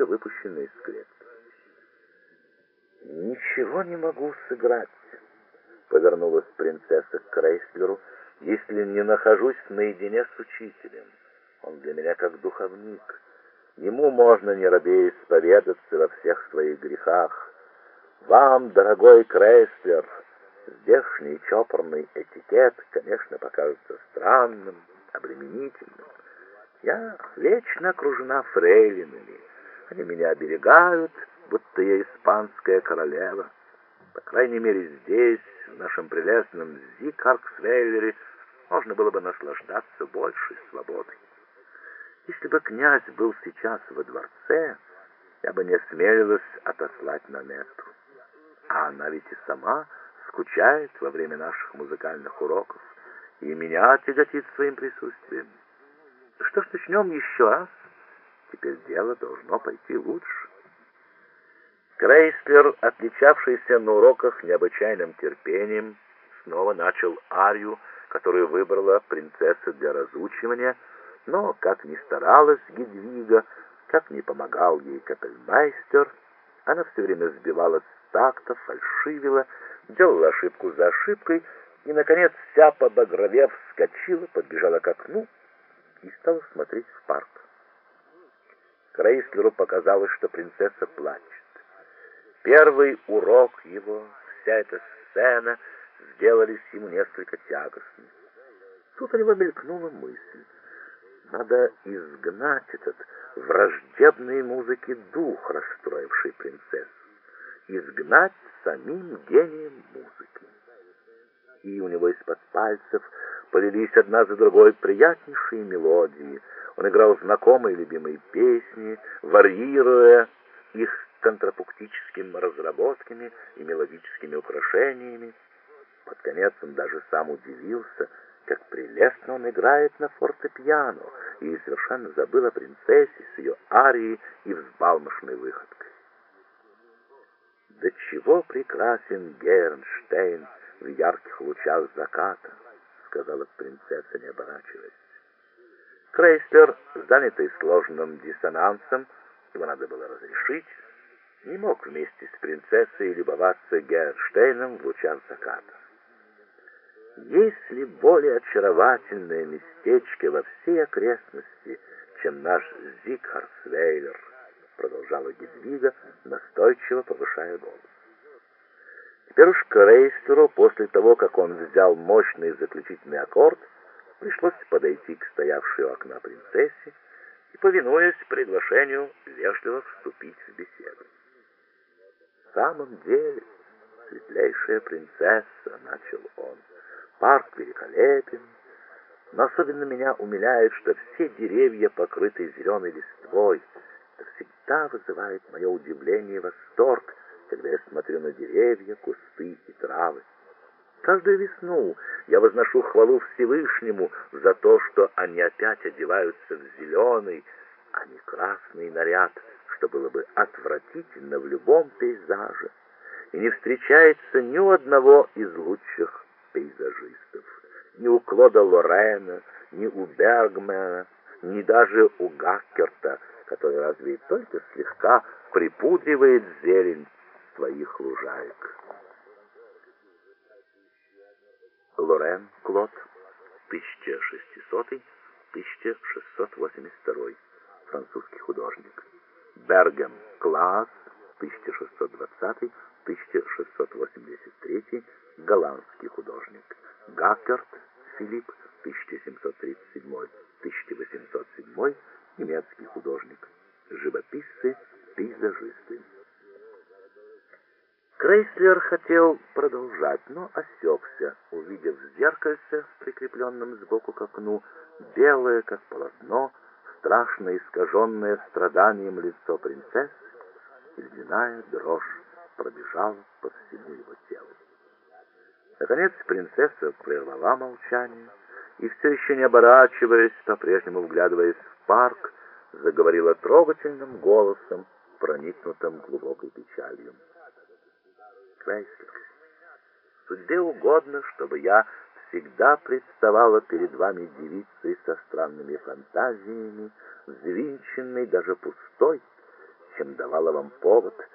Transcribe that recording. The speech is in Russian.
только выпущенный из клетки. «Ничего не могу сыграть», — повернулась принцесса к Крейслеру, «если не нахожусь наедине с учителем. Он для меня как духовник. Ему можно, не робея, исповедаться во всех своих грехах. Вам, дорогой Крейслер, здешний чопорный этикет, конечно, покажется странным, обременительным. Я вечно окружена фрейлинами. Они меня оберегают, будто я испанская королева. По крайней мере, здесь, в нашем прелестном Зикарксвейлере, можно было бы наслаждаться большей свободой. Если бы князь был сейчас во дворце, я бы не осмелилась отослать Нанетту. А она ведь и сама скучает во время наших музыкальных уроков, и меня тяготит своим присутствием. Что ж, начнем еще раз. Теперь дело должно пойти лучше». Крейслер, отличавшийся на уроках необычайным терпением, снова начал арию, которую выбрала принцесса для разучивания, но, как ни старалась Гедвига, как ни помогал ей капельмейстер, она все время сбивалась с такта, фальшивила, делала ошибку за ошибкой и, наконец, вся побагровев, вскочила, подбежала к окну и стала смотреть в парк. Крейслеру показалось, что принцесса плачет. Первый урок его, вся эта сцена, сделались ему несколько тягостны. Тут у него мелькнула мысль: надо изгнать этот враждебный музыке дух, расстроивший принцессу, изгнать самим гением музыки. И у него из-под пальцев полились одна за другой приятнейшие мелодии. Он играл знакомые любимые песни, варьируя их контрапунктическими разработками и мелодическими украшениями. Под конец он даже сам удивился, как прелестно он играет на фортепиано, и совершенно забыл о принцессе с ее арией и взбалмошной выходкой. «До чего прекрасен Гернштейн в ярких лучах заката», — сказала принцесса, не оборачиваясь. Крейслер, занятый сложным диссонансом, его надо было разрешить, не мог вместе с принцессой любоваться Гернштейном в лучах заката. «Есть ли более очаровательное местечко во всей окрестности, чем наш Зикарксвейлер?» — продолжала Гедвига, настойчиво повышая голос. Теперь уж Крейслеру, после того, как он взял мощный заключительный аккорд, пришлось подойти к стоявшей у окна принцессе и, повинуясь приглашению, вежливо вступить в беседу. «В самом деле, светлейшая принцесса», — начал он, — «парк великолепен, но особенно меня умиляет, что все деревья покрыты зеленой листвой. Это всегда вызывает мое удивление и восторг, когда я смотрю на деревья, кусты и травы. Каждую весну я возношу хвалу Всевышнему за то, что они опять одеваются в зеленый, а не красный наряд, что было бы отвратительно в любом пейзаже, и не встречается ни у одного из лучших пейзажистов, ни у Клода Лорена, ни у Бергмана, ни даже у Гаккерта, который разве только слегка припудривает зелень своих лужаек». Лорен Клод, 1600-1682, французский художник. Бергем Клаас, 1620-1683, голландский художник. Гаккерт Филипп, 1737-1807, немецкий художник. Живописцы, пейзажисты. Крейслер хотел продолжать, но осекся, увидев в зеркальце, прикрепленном сбоку к окну, белое, как полотно, страшно искаженное страданием лицо принцессы, и ледяная дрожь пробежала по всему его телу. Наконец принцесса прервала молчание и, все еще не оборачиваясь, по-прежнему вглядываясь в парк, заговорила трогательным голосом, проникнутым глубокой печалью. «Крейслер, судьбе угодно, чтобы я всегда представала перед вами девицей со странными фантазиями, взвинченной, даже пустой, чем давала вам повод